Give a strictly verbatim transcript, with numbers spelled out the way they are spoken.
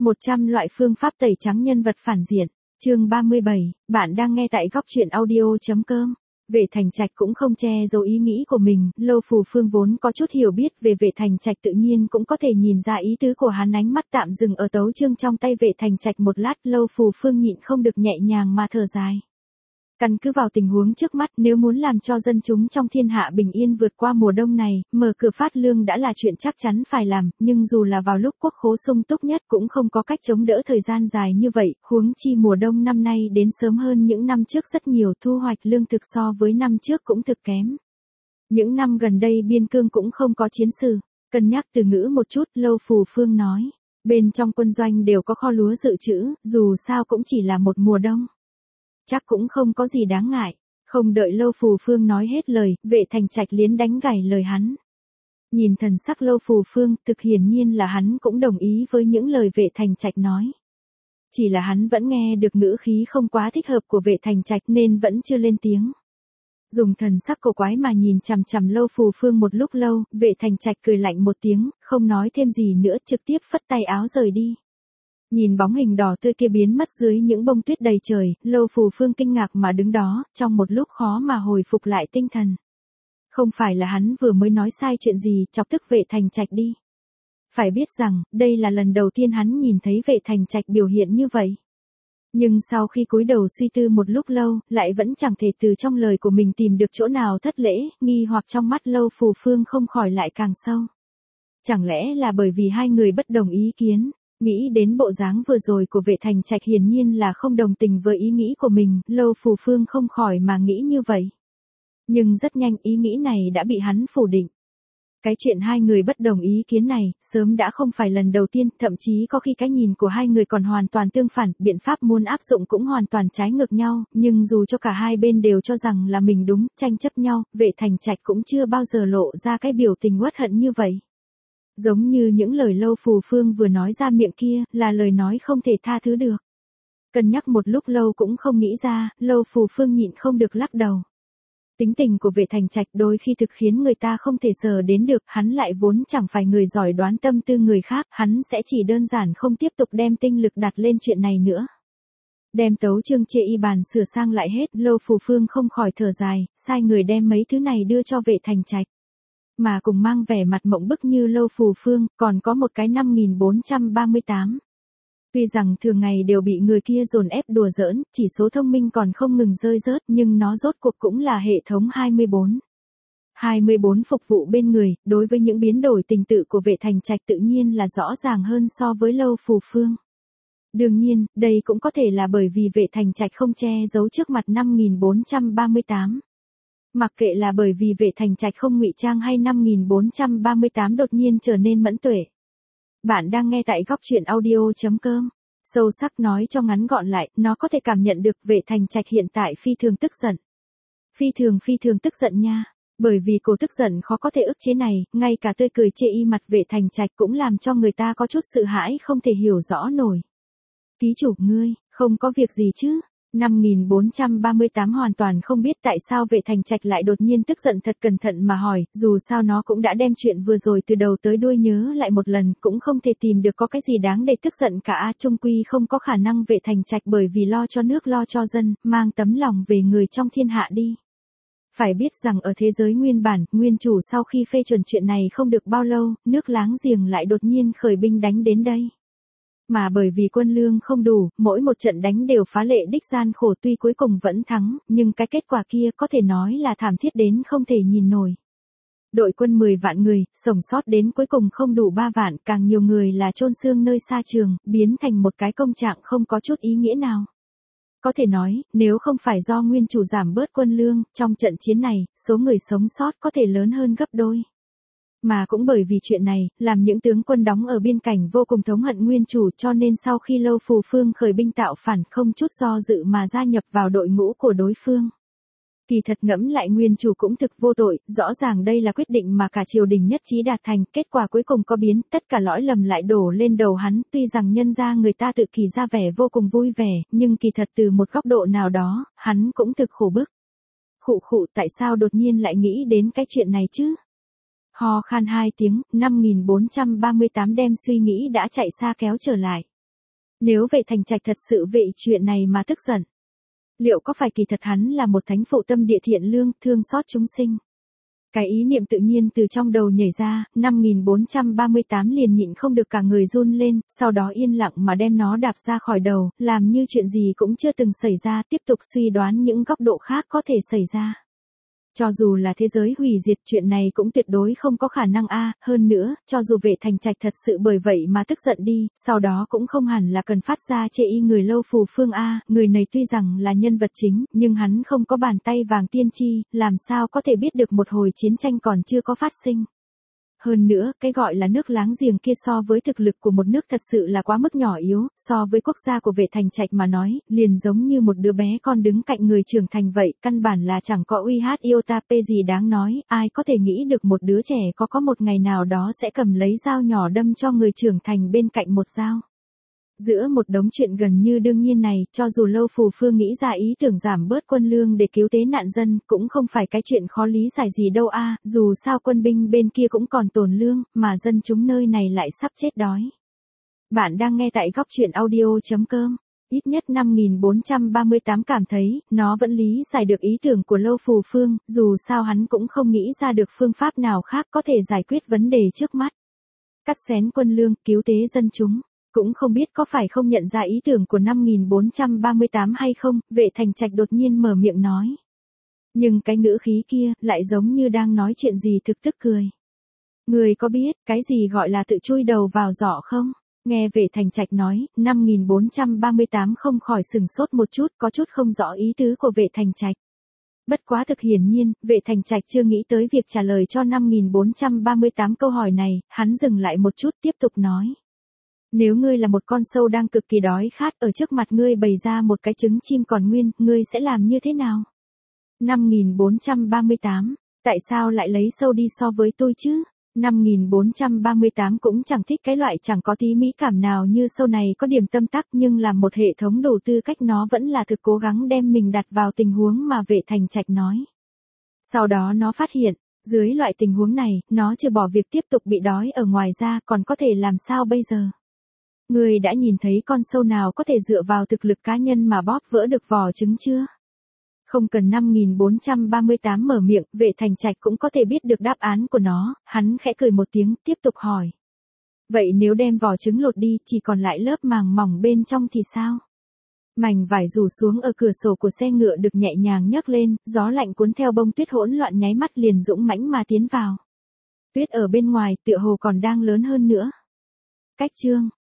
một trăm loại phương pháp tẩy trắng nhân vật phản diện. Chương ba mươi bảy, bạn đang nghe tại góc truyện audio chấm com. Vệ Thành Trạch cũng không che giấu ý nghĩ của mình, Lô Phù Phương vốn có chút hiểu biết về Vệ Thành Trạch tự nhiên cũng có thể nhìn ra ý tứ của hắn. Ánh mắt tạm dừng ở tấu chương trong tay Vệ Thành Trạch một lát, Lô Phù Phương nhịn không được nhẹ nhàng mà thở dài. Căn cứ vào tình huống trước mắt, nếu muốn làm cho dân chúng trong thiên hạ bình yên vượt qua mùa đông này, mở cửa phát lương đã là chuyện chắc chắn phải làm, nhưng dù là vào lúc quốc khố sung túc nhất cũng không có cách chống đỡ thời gian dài như vậy, huống chi mùa đông năm nay đến sớm hơn những năm trước rất nhiều, thu hoạch lương thực so với năm trước cũng thực kém. Những năm gần đây biên cương cũng không có chiến sự, cân nhắc từ ngữ một chút, Lô Phù Phương nói, bên trong quân doanh đều có kho lúa dự trữ, dù sao cũng chỉ là một mùa đông. Chắc cũng không có gì đáng ngại. Không đợi Lô Phù Phương nói hết lời, Vệ Thành Trạch liến đánh gảy lời hắn. Nhìn thần sắc Lô Phù Phương, thực hiển nhiên là hắn cũng đồng ý với những lời Vệ Thành Trạch nói. Chỉ là hắn vẫn nghe được ngữ khí không quá thích hợp của Vệ Thành Trạch nên vẫn chưa lên tiếng. Dùng thần sắc cổ quái mà nhìn chằm chằm Lô Phù Phương một lúc lâu, Vệ Thành Trạch cười lạnh một tiếng, không nói thêm gì nữa, trực tiếp phất tay áo rời đi. Nhìn bóng hình đỏ tươi kia biến mất dưới những bông tuyết đầy trời, Lô Phù Phương kinh ngạc mà đứng đó, trong một lúc khó mà hồi phục lại tinh thần. Không phải là hắn vừa mới nói sai chuyện gì, chọc tức Vệ Thành Trạch đi. Phải biết rằng, đây là lần đầu tiên hắn nhìn thấy Vệ Thành Trạch biểu hiện như vậy. Nhưng sau khi cúi đầu suy tư một lúc lâu, lại vẫn chẳng thể từ trong lời của mình tìm được chỗ nào thất lễ, nghi hoặc trong mắt Lô Phù Phương không khỏi lại càng sâu. Chẳng lẽ là bởi vì hai người bất đồng ý kiến? Nghĩ đến bộ dáng vừa rồi của Vệ Thành Trạch hiển nhiên là không đồng tình với ý nghĩ của mình, Lô Phù Phương không khỏi mà nghĩ như vậy. Nhưng rất nhanh ý nghĩ này đã bị hắn phủ định. Cái chuyện hai người bất đồng ý kiến này, sớm đã không phải lần đầu tiên, thậm chí có khi cái nhìn của hai người còn hoàn toàn tương phản, biện pháp muốn áp dụng cũng hoàn toàn trái ngược nhau, nhưng dù cho cả hai bên đều cho rằng là mình đúng, tranh chấp nhau, Vệ Thành Trạch cũng chưa bao giờ lộ ra cái biểu tình uất hận như vậy. Giống như những lời Lô Phù Phương vừa nói ra miệng kia, là lời nói không thể tha thứ được. Cân nhắc một lúc lâu cũng không nghĩ ra, Lô Phù Phương nhịn không được lắc đầu. Tính tình của Vệ Thành Trạch đôi khi thực khiến người ta không thể sờ đến được, hắn lại vốn chẳng phải người giỏi đoán tâm tư người khác, hắn sẽ chỉ đơn giản không tiếp tục đem tinh lực đặt lên chuyện này nữa. Đem tấu chương chê y bàn sửa sang lại hết, Lô Phù Phương không khỏi thở dài, sai người đem mấy thứ này đưa cho Vệ Thành Trạch. Mà cùng mang vẻ mặt mộng bức như Lô Phù Phương, còn có một cái năm nghìn bốn trăm ba mươi tám. Tuy rằng thường ngày đều bị người kia dồn ép đùa giỡn, chỉ số thông minh còn không ngừng rơi rớt, nhưng nó rốt cuộc cũng là hệ thống hai mươi bốn. hai mươi bốn phục vụ bên người, đối với những biến đổi tình tự của Vệ Thành Trạch tự nhiên là rõ ràng hơn so với Lô Phù Phương. Đương nhiên, đây cũng có thể là bởi vì Vệ Thành Trạch không che giấu trước mặt năm nghìn bốn trăm ba mươi tám. Mặc kệ là bởi vì Vệ Thành Trạch không ngụy trang hay năm nghìn bốn trăm ba mươi tám đột nhiên trở nên mẫn tuệ. Bạn đang nghe tại góc truyện audio chấm com. Sâu sắc nói cho ngắn gọn lại, nó có thể cảm nhận được Vệ Thành Trạch hiện tại phi thường tức giận. Phi thường phi thường tức giận nha. Bởi vì cô tức giận khó có thể ức chế này, ngay cả tươi cười chê y mặt Vệ Thành Trạch cũng làm cho người ta có chút sợ hãi không thể hiểu rõ nổi. Ký chủ ngươi, không có việc gì chứ? năm nghìn bốn trăm ba mươi tám hoàn toàn không biết tại sao Vệ Thành Trạch lại đột nhiên tức giận, thật cẩn thận mà hỏi, dù sao nó cũng đã đem chuyện vừa rồi từ đầu tới đuôi nhớ lại một lần, cũng không thể tìm được có cái gì đáng để tức giận cả, chung quy không có khả năng Vệ Thành Trạch bởi vì lo cho nước lo cho dân, mang tấm lòng về người trong thiên hạ đi. Phải biết rằng ở thế giới nguyên bản, nguyên chủ sau khi phê chuẩn chuyện này không được bao lâu, nước láng giềng lại đột nhiên khởi binh đánh đến đây. Mà bởi vì quân lương không đủ, mỗi một trận đánh đều phá lệ đích gian khổ, tuy cuối cùng vẫn thắng, nhưng cái kết quả kia có thể nói là thảm thiết đến không thể nhìn nổi. Đội quân mười vạn người, sống sót đến cuối cùng không đủ ba vạn, càng nhiều người là chôn xương nơi xa trường, biến thành một cái công trạng không có chút ý nghĩa nào. Có thể nói, nếu không phải do nguyên chủ giảm bớt quân lương, trong trận chiến này, số người sống sót có thể lớn hơn gấp đôi. Mà cũng bởi vì chuyện này, làm những tướng quân đóng ở biên cảnh vô cùng thống hận nguyên chủ, cho nên sau khi Lô Phù Phương khởi binh tạo phản không chút do dự mà gia nhập vào đội ngũ của đối phương. Kỳ thật ngẫm lại nguyên chủ cũng thực vô tội, rõ ràng đây là quyết định mà cả triều đình nhất trí đạt thành, kết quả cuối cùng có biến, tất cả lỗi lầm lại đổ lên đầu hắn, tuy rằng nhân ra người ta tự kỳ ra vẻ vô cùng vui vẻ, nhưng kỳ thật từ một góc độ nào đó, hắn cũng thực khổ bức. Khụ khụ, tại sao đột nhiên lại nghĩ đến cái chuyện này chứ? Ho khan hai tiếng, năm nghìn bốn trăm ba mươi tám đem suy nghĩ đã chạy xa kéo trở lại. Nếu Vệ Thành Trạch thật sự vì chuyện này mà tức giận, liệu có phải kỳ thật hắn là một thánh phụ tâm địa thiện lương, thương xót chúng sinh? Cái ý niệm tự nhiên từ trong đầu nhảy ra, năm nghìn bốn trăm ba mươi tám liền nhịn không được cả người run lên, sau đó yên lặng mà đem nó đạp ra khỏi đầu, làm như chuyện gì cũng chưa từng xảy ra, tiếp tục suy đoán những góc độ khác có thể xảy ra. Cho dù là thế giới hủy diệt, chuyện này cũng tuyệt đối không có khả năng a, hơn nữa, cho dù Vệ Thành Trạch thật sự bởi vậy mà tức giận đi, sau đó cũng không hẳn là cần phát ra chê y người Lâu Phù Phương a, người này tuy rằng là nhân vật chính, nhưng hắn không có bàn tay vàng tiên tri, làm sao có thể biết được một hồi chiến tranh còn chưa có phát sinh. Hơn nữa, cái gọi là nước láng giềng kia so với thực lực của một nước thật sự là quá mức nhỏ yếu, so với quốc gia của Vệ Thành Trạch mà nói, liền giống như một đứa bé con đứng cạnh người trưởng thành vậy, căn bản là chẳng có uy hát iota p gì đáng nói, ai có thể nghĩ được một đứa trẻ có có một ngày nào đó sẽ cầm lấy dao nhỏ đâm cho người trưởng thành bên cạnh một dao. Giữa một đống chuyện gần như đương nhiên này, cho dù Lâu Phù Phương nghĩ ra ý tưởng giảm bớt quân lương để cứu tế nạn dân, cũng không phải cái chuyện khó lý giải gì đâu a, dù sao quân binh bên kia cũng còn tồn lương, mà dân chúng nơi này lại sắp chết đói. Bạn đang nghe tại góc truyện audio chấm com. Ít nhất năm nghìn bốn trăm ba mươi tám cảm thấy, nó vẫn lý giải được ý tưởng của Lâu Phù Phương, dù sao hắn cũng không nghĩ ra được phương pháp nào khác có thể giải quyết vấn đề trước mắt. Cắt xén quân lương, cứu tế dân chúng. Cũng không biết có phải không nhận ra ý tưởng của năm nghìn bốn trăm ba mươi tám hay không, Vệ Thành Trạch đột nhiên mở miệng nói. Nhưng cái ngữ khí kia, lại giống như đang nói chuyện gì thực tức cười. Người có biết, cái gì gọi là tự chui đầu vào giỏ không? Nghe Vệ Thành Trạch nói, năm nghìn bốn trăm ba mươi tám không khỏi sừng sốt một chút, có chút không rõ ý tứ của Vệ Thành Trạch. Bất quá thực hiển nhiên, Vệ Thành Trạch chưa nghĩ tới việc trả lời cho năm nghìn bốn trăm ba mươi tám câu hỏi này, hắn dừng lại một chút tiếp tục nói. Nếu ngươi là một con sâu đang cực kỳ đói khát, ở trước mặt ngươi bày ra một cái trứng chim còn nguyên, ngươi sẽ làm như thế nào? năm nghìn bốn trăm ba mươi tám, tại sao lại lấy sâu đi so với tôi chứ? năm nghìn bốn trăm ba mươi tám cũng chẳng thích cái loại chẳng có tí mỹ cảm nào như sâu này, có điểm tâm tắc, nhưng làm một hệ thống đầu tư cách nó vẫn là thực cố gắng đem mình đặt vào tình huống mà Vệ Thành Trạch nói. Sau đó nó phát hiện, dưới loại tình huống này, nó trừ bỏ việc tiếp tục bị đói ở ngoài ra còn có thể làm sao bây giờ? Người đã nhìn thấy con sâu nào có thể dựa vào thực lực cá nhân mà bóp vỡ được vỏ trứng chưa? Không cần năm nghìn bốn trăm ba mươi tám mở miệng, Vệ Thành Trạch cũng có thể biết được đáp án của nó, hắn khẽ cười một tiếng, tiếp tục hỏi. Vậy nếu đem vỏ trứng lột đi, chỉ còn lại lớp màng mỏng bên trong thì sao? Mảnh vải rủ xuống ở cửa sổ của xe ngựa được nhẹ nhàng nhấc lên, gió lạnh cuốn theo bông tuyết hỗn loạn nháy mắt liền dũng mãnh mà tiến vào. Tuyết ở bên ngoài tựa hồ còn đang lớn hơn nữa. Cách chương